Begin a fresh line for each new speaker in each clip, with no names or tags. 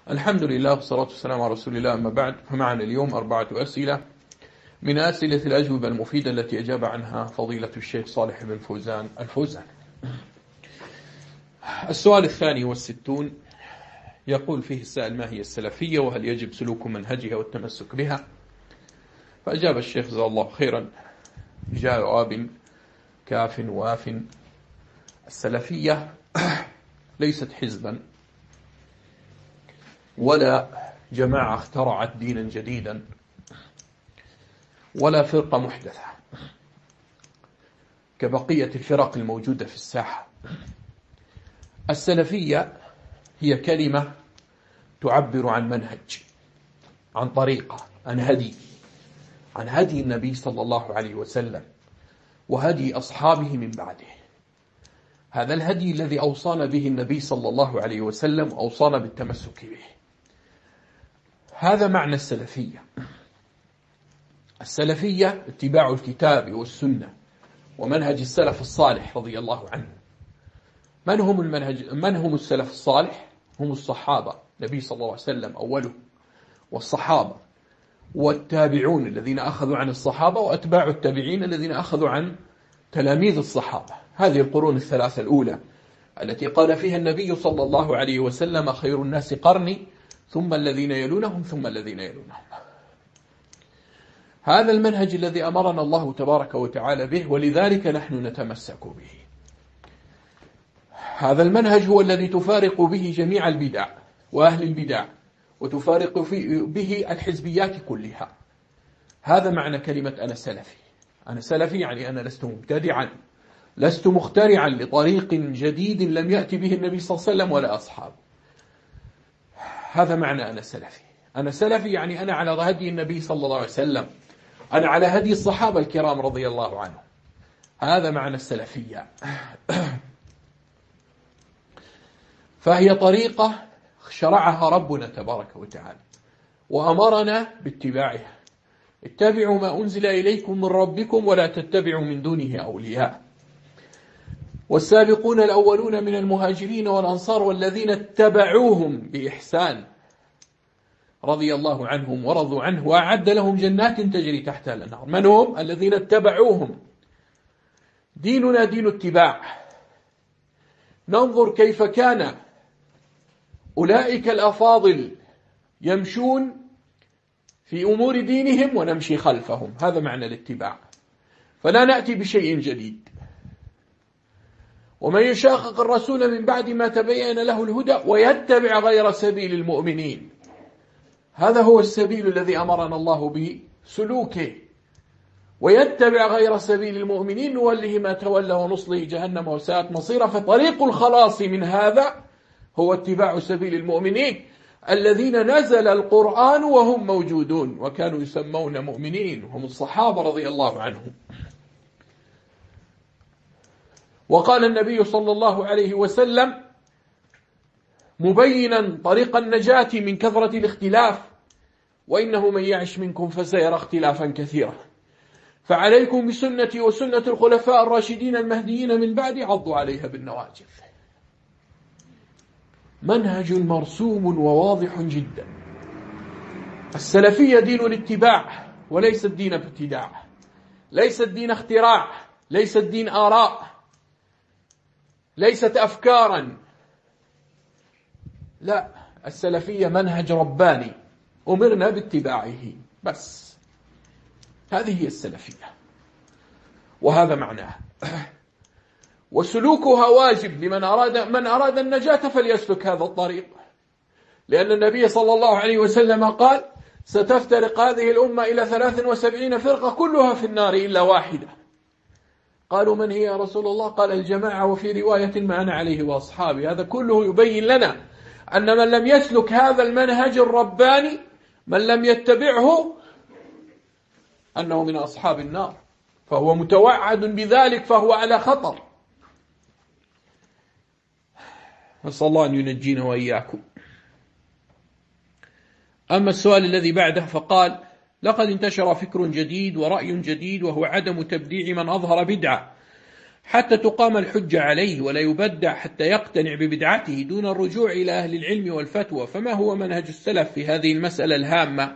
الحمد لله والصلاة والسلام على رسول الله. أما بعد، فمعنا اليوم 4 أسئلة من أسئلة الأجوبة المفيدة التي أجاب عنها فضيلة الشيخ صالح بن فوزان الفوزان. السؤال 62 يقول فيه السائل: ما هي السلفية وهل يجب سلوك منهجها والتمسك بها؟ فأجاب الشيخ جزاه الله خيرا جواب كاف واف. السلفية ليست حزبا ولا جماعة اخترعت دينا جديدا ولا فرقة محدثة كبقية الفرق الموجودة في الساحة. السلفية هي كلمة تعبر عن منهج، عن طريقة، عن هدي النبي صلى الله عليه وسلم وهدي أصحابه من بعده. هذا الهدي الذي أوصانا به النبي صلى الله عليه وسلم، أوصانا بالتمسك به. هذا معنى السلفية. السلفية اتباع الكتاب والسنة ومنهج السلف الصالح رضي الله عنه. من هم السلف الصالح؟ هم الصحابة، النبي صلى الله عليه وسلم أوله، والصحابة والتابعون الذين أخذوا عن الصحابة، وأتباع التابعين الذين أخذوا عن تلاميذ الصحابة. هذه القرون الثلاثة الأولى التي قال فيها النبي صلى الله عليه وسلم: خير الناس قرني ثم الذين يلونهم ثم الذين يلونهم. هذا المنهج الذي أمرنا الله تبارك وتعالى به، ولذلك نحن نتمسك به. هذا المنهج هو الذي تفارق به جميع البدع وأهل البدع، وتفارق به الحزبيات كلها. هذا معنى كلمة أنا سلفي. أنا سلفي يعني أنا لست مبتدعا، لست مخترعا لطريق جديد لم يأتي به النبي صلى الله عليه وسلم ولا أصحابه. هذا معنى أنا سلفي. أنا سلفي يعني أنا على هدي النبي صلى الله عليه وسلم، أنا على هدي الصحابة الكرام رضي الله عنهم. هذا معنى السلفية. فهي طريقة شرعها ربنا تبارك وتعالى وأمرنا باتباعها. اتبعوا ما أنزل إليكم من ربكم ولا تتبعوا من دونه أولياء. والسابقون الأولون من المهاجرين والأنصار والذين اتبعوهم بإحسان رضي الله عنهم ورضوا عنه وأعد لهم جنات تجري تحتها الأنهار. من هم؟ الذين اتبعوهم. ديننا دين اتباع. ننظر كيف كان أولئك الأفاضل يمشون في أمور دينهم ونمشي خلفهم. هذا معنى الاتباع. فلا نأتي بشيء جديد. ومن يشاقق الرسول من بعد ما تبين له الهدى ويتبع غير سبيل المؤمنين. هذا هو السبيل الذي أمرنا الله بسلوكه. ويتبع غير سبيل المؤمنين نوله ما تولى ونصله جهنم وساءت مصيرا. فطريق الخلاص من هذا هو اتباع سبيل المؤمنين الذين نزل القرآن وهم موجودون وكانوا يسمون مؤمنين، هم الصحابة رضي الله عنهم. وقال النبي صلى الله عليه وسلم مبينا طريق النجاة من كثرة الاختلاف: وإنه من يعش منكم فسيرى اختلافا كثيرا، فعليكم بسنتي وسنة الخلفاء الراشدين المهديين من بعد عضوا عليها بالنواجذ. منهج مرسوم وواضح جدا. السلفية دين الاتباع وليس الدين ابتداع، ليس الدين اختراع، ليس الدين آراء، ليست أفكارا. لا، السلفية منهج رباني أمرنا باتباعه بس. هذه هي السلفية وهذا معناها. وسلوكها واجب لمن أراد النجاة فليسلك هذا الطريق، لأن النبي صلى الله عليه وسلم قال: ستفترق هذه الأمة إلى 73 فرقة كلها في النار إلا واحدة. قالوا: من هي يا رسول الله؟ قال: الجماعة، وفي رواية ما أنا عليه وأصحابي. هذا كله يبين لنا أن من لم يسلك هذا المنهج الرباني، من لم يتبعه، أنه من أصحاب النار، فهو متوعد بذلك، فهو على خطر. نسأل الله أن ينجينا وإياكم. أما السؤال الذي بعده فقال: لقد انتشر فكر جديد ورأي جديد، وهو عدم تبديع من أظهر بدعة، حتى تقام الحجة عليه، ولا يبدع حتى يقتنع ببدعته دون الرجوع إلى أهل العلم والفتوى. فما هو منهج السلف في هذه المسألة الهامة؟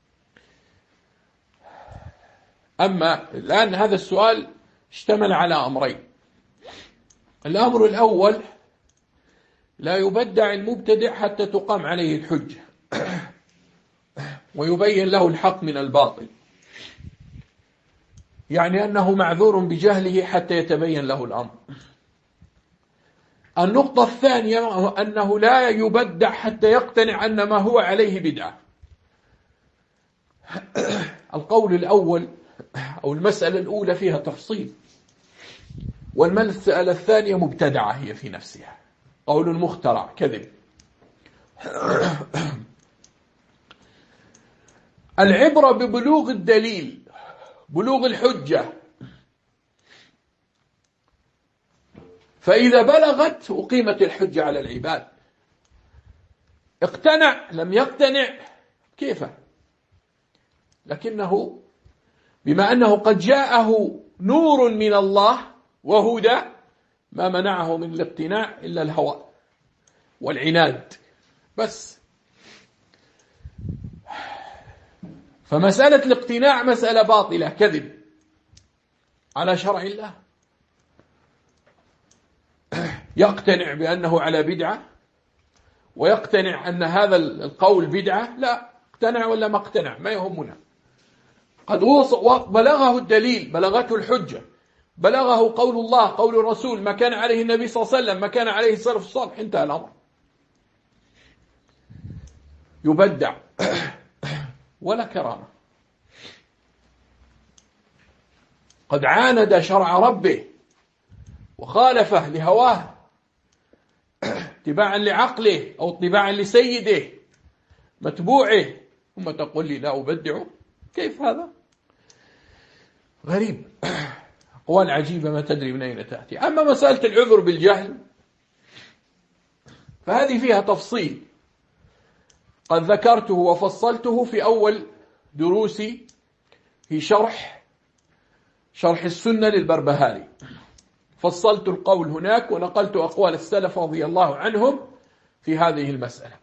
أما الآن هذا السؤال اشتمل على أمرين. الأمر الأول: لا يبدع المبتدع حتى تقام عليه الحجة ويبين له الحق من الباطل، يعني أنه معذور بجهله حتى يتبين له الأمر. النقطة الثانية أنه لا يبدع حتى يقتنع أن ما هو عليه بدعة. القول الأول أو المسألة الأولى فيها تفصيل، والمسألة الثانية مبتدعة هي في نفسها، قول مخترع كذب. العبرة ببلوغ الدليل، بلوغ الحجة، فإذا بلغت أقيمت الحجة على العباد. اقتنع لم يقتنع كيف؟ لكنه بما أنه قد جاءه نور من الله وهدى ما منعه من الاقتناع إلا الهوى والعناد بس. فمسألة الاقتناع مسألة باطلة، كذب على شرع الله. يقتنع بأنه على بدعة ويقتنع أن هذا القول بدعة، لا اقتنع ولا ما اقتنع ما يهمنا. قد بلغه الدليل، بلغته الحجة، بلغه قول الله قول الرسول، ما كان عليه النبي صلى الله عليه وسلم، ما كان عليه السلف الصالح، انتهى الأمر. يبدع ولا كرامة. قد عاند شرع ربه وخالفه لهواه اتباعا لعقله أو اتباعا لسيده متبوعه، ثم تقول لي لا أبدعه؟ كيف هذا؟ غريب. أقوال عجيبة ما تدري من أين تأتي. أما مسألة العذر بالجهل فهذه فيها تفصيل قد ذكرته وفصلته في أول دروسي في شرح السنة للبربهاري. فصلت القول هناك ونقلت أقوال السلف رضي الله عنهم في هذه المسألة.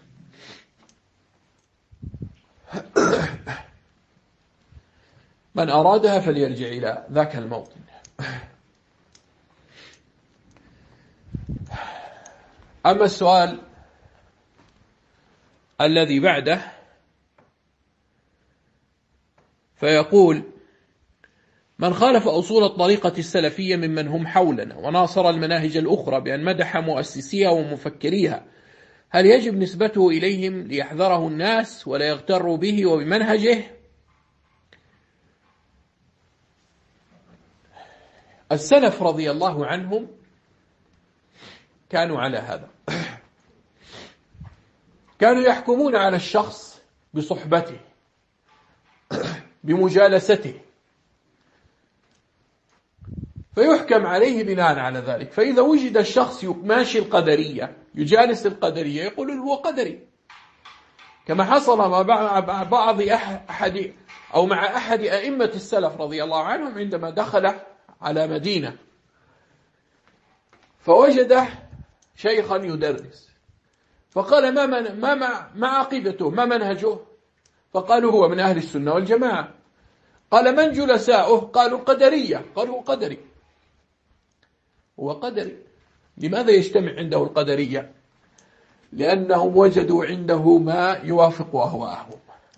من أرادها فليرجع إلى ذاك الموطن. أما السؤال الذي بعده فيقول: من خالف أصول الطريقة السلفية ممن هم حولنا وناصر المناهج الأخرى بأن مدح مؤسسيها ومفكريها، هل يجب نسبته إليهم ليحذره الناس ولا يغتروا به وبمنهجه؟ السلف رضي الله عنهم كانوا على هذا، كانوا يحكمون على الشخص بصحبته بمجالسته، فيحكم عليه بناء على ذلك. فإذا وجد الشخص ماشي القدرية يجالس القدرية يقول هو قدري، كما حصل مع بعض أحد أو مع أحد أئمة السلف رضي الله عنهم عندما دخل على مدينة فوجد شيخا يدرس، فقال ما عقيدته ما منهجه؟ فقالوا هو من أهل السنة والجماعة. قال من جلساؤه؟ قالوا القدرية. قالوا قدري، هو قدري. لماذا يجتمع عنده القدرية؟ لأنهم وجدوا عنده ما يوافق أهواءهم.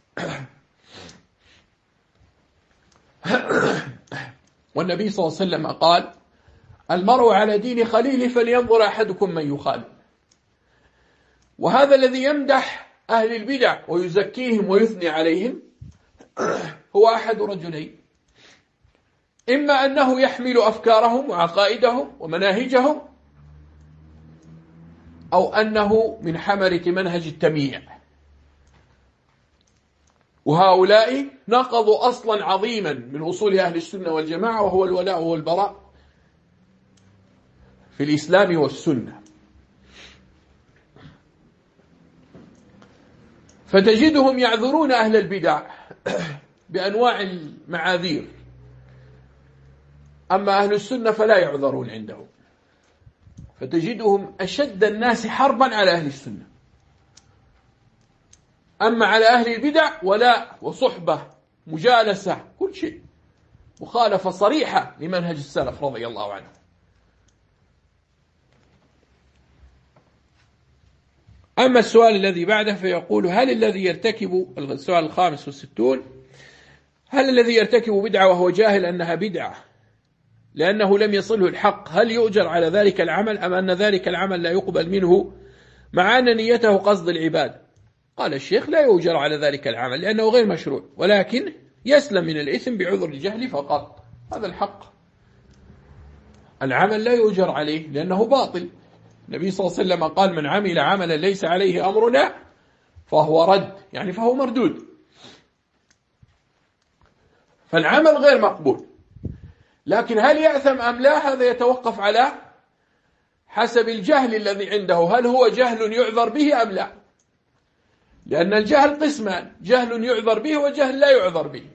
والنبي صلى الله عليه وسلم قال: المرء على دين خليله فلينظر أحدكم من يخالف. وهذا الذي يمدح أهل البدع ويزكيهم ويثني عليهم هو أحد رجلين: إما أنه يحمل أفكارهم وعقائدهم ومناهجهم، أو أنه من حملة منهج التمييع. وهؤلاء نقضوا أصلا عظيما من أصول أهل السنة والجماعة، وهو الولاء والبراء في الإسلام والسنة. فتجدهم يعذرون أهل البدع بأنواع المعاذير، أما أهل السنة فلا يعذرون عندهم، فتجدهم أشد الناس حربا على أهل السنة. أما على أهل البدع ولا، وصحبة، مجالسة، كل شيء، مخالفة صريحة لمنهج السلف رضي الله عنه. أما السؤال الذي بعده فيقول: هل الذي يرتكب، السؤال 65، هل الذي يرتكب بدعة وهو جاهل أنها بدعة لأنه لم يصله الحق، هل يؤجر على ذلك العمل أم أن ذلك العمل لا يقبل منه مع أن نيته قصد العباد؟ قال الشيخ: لا يؤجر على ذلك العمل لأنه غير مشروع، ولكن يسلم من الإثم بعذر الجهل فقط. هذا الحق، العمل لا يؤجر عليه لأنه باطل. النبي صلى الله عليه وسلم قال: من عمل عملا ليس عليه أمرنا فهو رد، يعني فهو مردود. فالعمل غير مقبول، لكن هل يأثم أم لا هذا يتوقف على حسب الجهل الذي عنده، هل هو جهل يعذر به أم لا، لأن الجهل قسمان: جهل يعذر به وجهل لا يعذر به.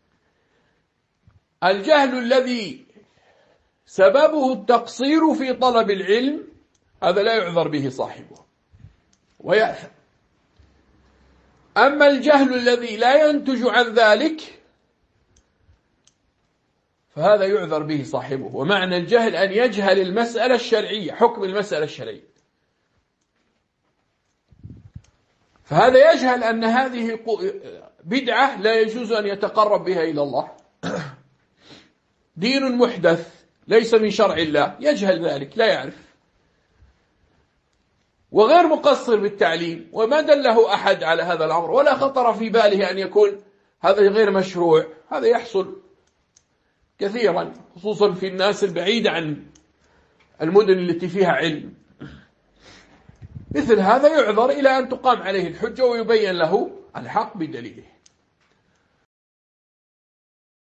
الجهل الذي سببه التقصير في طلب العلم هذا لا يعذر به صاحبه ويأثم. أما الجهل الذي لا ينتج عن ذلك فهذا يعذر به صاحبه. ومعنى الجهل أن يجهل المسألة الشرعية، حكم المسألة الشرعية، فهذا يجهل أن هذه بدعة لا يجوز أن يتقرب بها إلى الله، دين محدث ليس من شرع الله، يجهل ذلك، لا يعرف، وغير مقصر بالتعليم، وما دله أحد على هذا الأمر، ولا خطر في باله أن يكون هذا غير مشروع. هذا يحصل كثيرا خصوصا في الناس البعيدة عن المدن التي فيها علم. مثل هذا يعذر إلى أن تقام عليه الحجة ويبين له الحق بدليله.